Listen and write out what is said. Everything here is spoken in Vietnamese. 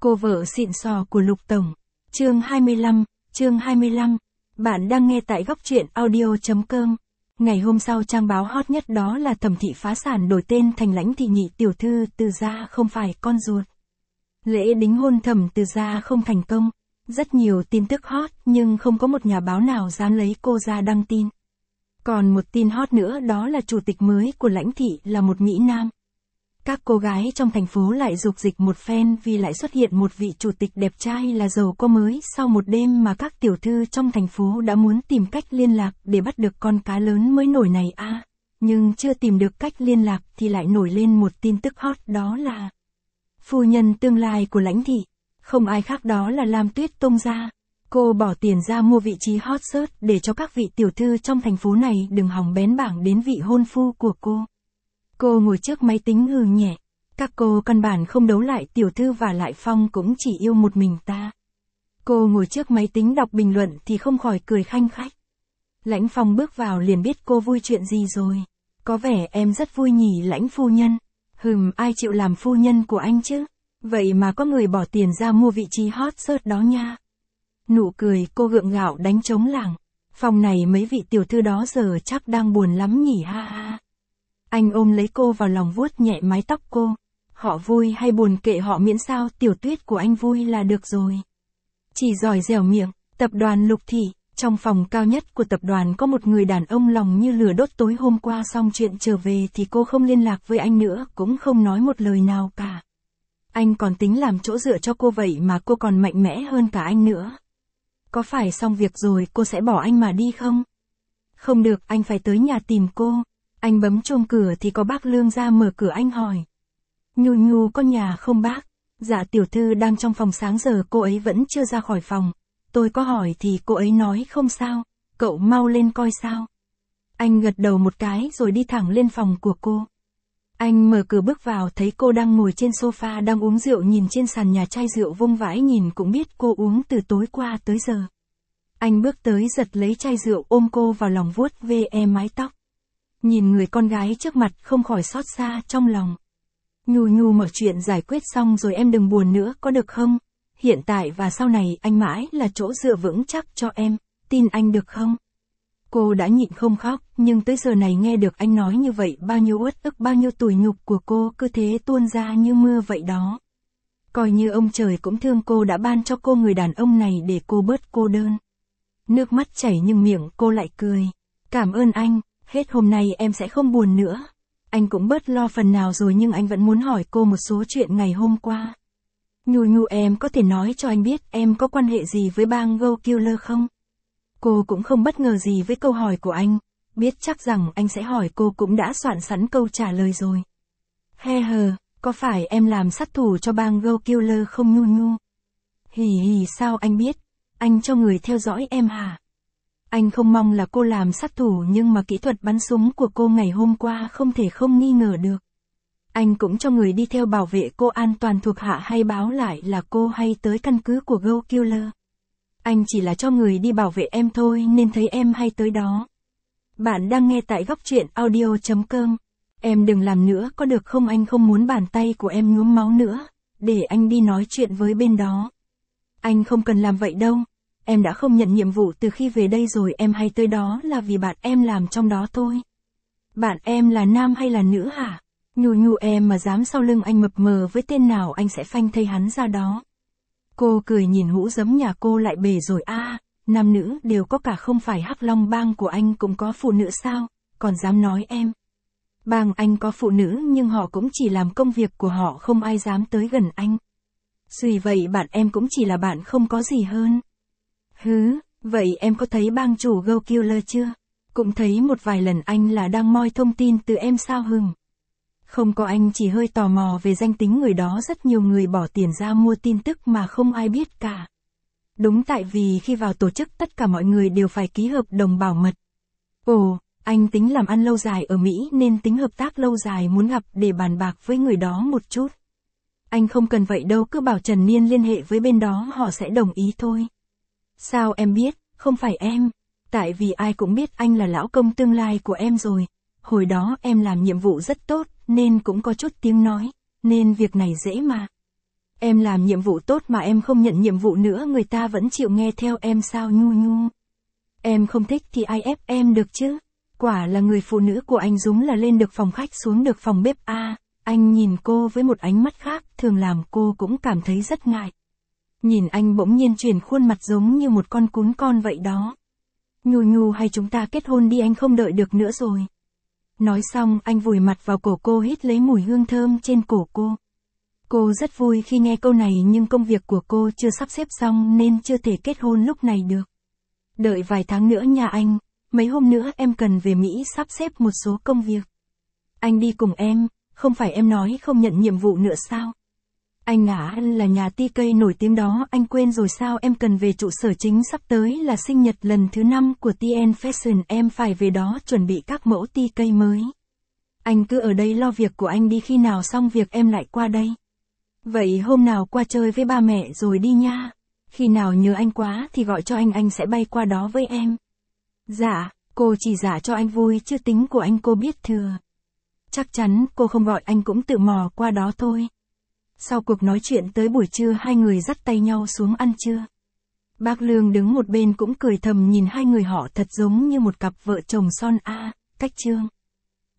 Cô vợ xịn sò của Lục Tổng. Chương 25. Bạn đang nghe tại góc truyện audio.com. Ngày hôm sau trang báo hot nhất đó là Thẩm Thị phá sản đổi tên thành Lãnh Thị nhị tiểu thư Từ Gia không phải con ruột. Lễ đính hôn Thẩm Từ Gia không thành công. Rất nhiều tin tức hot nhưng không có một nhà báo nào dám lấy cô ra đăng tin. Còn một tin hot nữa đó là chủ tịch mới của Lãnh Thị là một Mỹ Nam. Các cô gái trong thành phố lại rục dịch một phen vì lại xuất hiện một vị chủ tịch đẹp trai là giàu có mới sau một đêm mà các tiểu thư trong thành phố đã muốn tìm cách liên lạc để bắt được con cá lớn mới nổi này nhưng chưa tìm được cách liên lạc thì lại nổi lên một tin tức hot đó là phu nhân tương lai của Lãnh Thị, không ai khác đó là Lam Tuyết Tông Gia. Cô bỏ tiền ra mua vị trí hot search để cho các vị tiểu thư trong thành phố này đừng hòng bén bảng đến vị hôn phu của cô. Cô ngồi trước máy tính hừ nhẹ. Các cô căn bản không đấu lại tiểu thư và lại Phong cũng chỉ yêu một mình ta. Cô ngồi trước máy tính đọc bình luận thì không khỏi cười khanh khách. Lãnh Phong bước vào liền biết cô vui chuyện gì rồi. Có vẻ em rất vui nhỉ Lãnh phu nhân. Ai chịu làm phu nhân của anh chứ? Vậy mà có người bỏ tiền ra mua vị trí hot search đó nha. Nụ cười cô gượng gạo đánh trống lảng. Phòng này mấy vị tiểu thư đó giờ chắc đang buồn lắm nhỉ ha ha. Anh ôm lấy cô vào lòng vuốt nhẹ mái tóc cô. Họ vui hay buồn kệ họ miễn sao Tiểu Tuyết của anh vui là được rồi. Chỉ giỏi dẻo miệng, tập đoàn Lục Thị, trong phòng cao nhất của tập đoàn có một người đàn ông lòng như lửa đốt tối hôm qua xong chuyện trở về thì cô không liên lạc với anh nữa cũng không nói một lời nào cả. Anh còn tính làm chỗ dựa cho cô vậy mà cô còn mạnh mẽ hơn cả anh nữa. Có phải xong việc rồi cô sẽ bỏ anh mà đi không? Không được, anh phải tới nhà tìm cô. Anh bấm chuông cửa thì có bác Lương ra mở cửa anh hỏi. Nhu có nhà không bác? Dạ tiểu thư đang trong phòng sáng giờ cô ấy vẫn chưa ra khỏi phòng. Tôi có hỏi thì cô ấy nói không sao, cậu mau lên coi sao. Anh gật đầu một cái rồi đi thẳng lên phòng của cô. Anh mở cửa bước vào thấy cô đang ngồi trên sofa đang uống rượu nhìn trên sàn nhà chai rượu vung vãi nhìn cũng biết cô uống từ tối qua tới giờ. Anh bước tới giật lấy chai rượu ôm cô vào lòng vuốt ve mái tóc. Nhìn người con gái trước mặt không khỏi xót xa trong lòng. Nhu mọi chuyện giải quyết xong rồi em đừng buồn nữa có được không? Hiện tại và sau này anh mãi là chỗ dựa vững chắc cho em, tin anh được không? Cô đã nhịn không khóc, nhưng tới giờ này nghe được anh nói như vậy bao nhiêu uất ức bao nhiêu tủi nhục của cô cứ thế tuôn ra như mưa vậy đó. Coi như ông trời cũng thương cô đã ban cho cô người đàn ông này để cô bớt cô đơn. Nước mắt chảy nhưng miệng cô lại cười. Cảm ơn anh. Hết hôm nay em sẽ không buồn nữa. Anh cũng bớt lo phần nào rồi nhưng anh vẫn muốn hỏi cô một số chuyện ngày hôm qua. Nhu em có thể nói cho anh biết em có quan hệ gì với bang Go Killer không? Cô cũng không bất ngờ gì với câu hỏi của anh. Biết chắc rằng anh sẽ hỏi cô cũng đã soạn sẵn câu trả lời rồi. Có phải em làm sát thủ cho bang Go Killer không Nhu? Sao anh biết? Anh cho người theo dõi em hả? Anh không mong là cô làm sát thủ nhưng mà kỹ thuật bắn súng của cô ngày hôm qua không thể không nghi ngờ được. Anh cũng cho người đi theo bảo vệ cô an toàn thuộc hạ hay báo lại là cô hay tới căn cứ của Go Killer. Anh chỉ là cho người đi bảo vệ em thôi nên thấy em hay tới đó. Bạn đang nghe tại góc truyện audio.com. Em đừng làm nữa có được không anh không muốn bàn tay của em nhuốm máu nữa. Để anh đi nói chuyện với bên đó. Anh không cần làm vậy đâu. Em đã không nhận nhiệm vụ từ khi về đây rồi em hay tới đó là vì bạn em làm trong đó thôi. Bạn em là nam hay là nữ hả? Nhu em mà dám sau lưng anh mập mờ với tên nào anh sẽ phanh thây hắn ra đó. Cô cười nhìn hũ giấm nhà cô lại bể rồi nam nữ đều có cả không phải Hắc Long bang của anh cũng có phụ nữ sao, còn dám nói em. Bang anh có phụ nữ nhưng họ cũng chỉ làm công việc của họ không ai dám tới gần anh. Dù vậy bạn em cũng chỉ là bạn không có gì hơn. Vậy em có thấy bang chủ Go Killer chưa? Cũng thấy một vài lần anh là đang moi thông tin từ em sao Không có anh chỉ hơi tò mò về danh tính người đó rất nhiều người bỏ tiền ra mua tin tức mà không ai biết cả. Đúng tại vì khi vào tổ chức tất cả mọi người đều phải ký hợp đồng bảo mật. Anh tính làm ăn lâu dài ở Mỹ nên tính hợp tác lâu dài muốn gặp để bàn bạc với người đó một chút. Anh không cần vậy đâu cứ bảo Trần Niên liên hệ với bên đó họ sẽ đồng ý thôi. Sao em biết, không phải em, tại vì ai cũng biết anh là lão công tương lai của em rồi, hồi đó em làm nhiệm vụ rất tốt, nên cũng có chút tiếng nói, nên việc này dễ mà. Em làm nhiệm vụ tốt mà em không nhận nhiệm vụ nữa, người ta vẫn chịu nghe theo em sao Nhu Nhu. Em không thích thì ai ép em được chứ. Quả là người phụ nữ của anh Dũng là lên được phòng khách xuống được phòng bếp a. Anh nhìn cô với một ánh mắt khác, thường làm cô cũng cảm thấy rất ngại. Nhìn anh bỗng nhiên chuyển khuôn mặt giống như một con cún con vậy đó. Nhu Nhu, hay chúng ta kết hôn đi, anh không đợi được nữa rồi. Nói xong anh vùi mặt vào cổ cô, hít lấy mùi hương thơm trên cổ cô. Cô rất vui khi nghe câu này, nhưng công việc của cô chưa sắp xếp xong nên chưa thể kết hôn lúc này được. Đợi vài tháng nữa nha anh, mấy hôm nữa em cần về Mỹ sắp xếp một số công việc. Anh đi cùng em, không phải em nói không nhận nhiệm vụ nữa sao? Anh ngã là nhà TK nổi tiếng đó, anh quên rồi sao? Em cần về trụ sở chính, sắp tới là sinh nhật lần thứ 5 của TN Fashion, em phải về đó chuẩn bị các mẫu TK mới. Anh cứ ở đây lo việc của anh đi, khi nào xong việc em lại qua đây. Vậy hôm nào qua chơi với ba mẹ rồi đi nha. Khi nào nhớ anh quá thì gọi cho anh sẽ bay qua đó với em. Dạ, cô chỉ giả cho anh vui chứ tính của anh cô biết thừa. Chắc chắn cô không gọi anh cũng tự mò qua đó thôi. Sau cuộc nói chuyện tới buổi trưa, hai người dắt tay nhau xuống ăn trưa. Bác Lương đứng một bên cũng cười thầm nhìn hai người họ thật giống như một cặp vợ chồng son a. Cách chương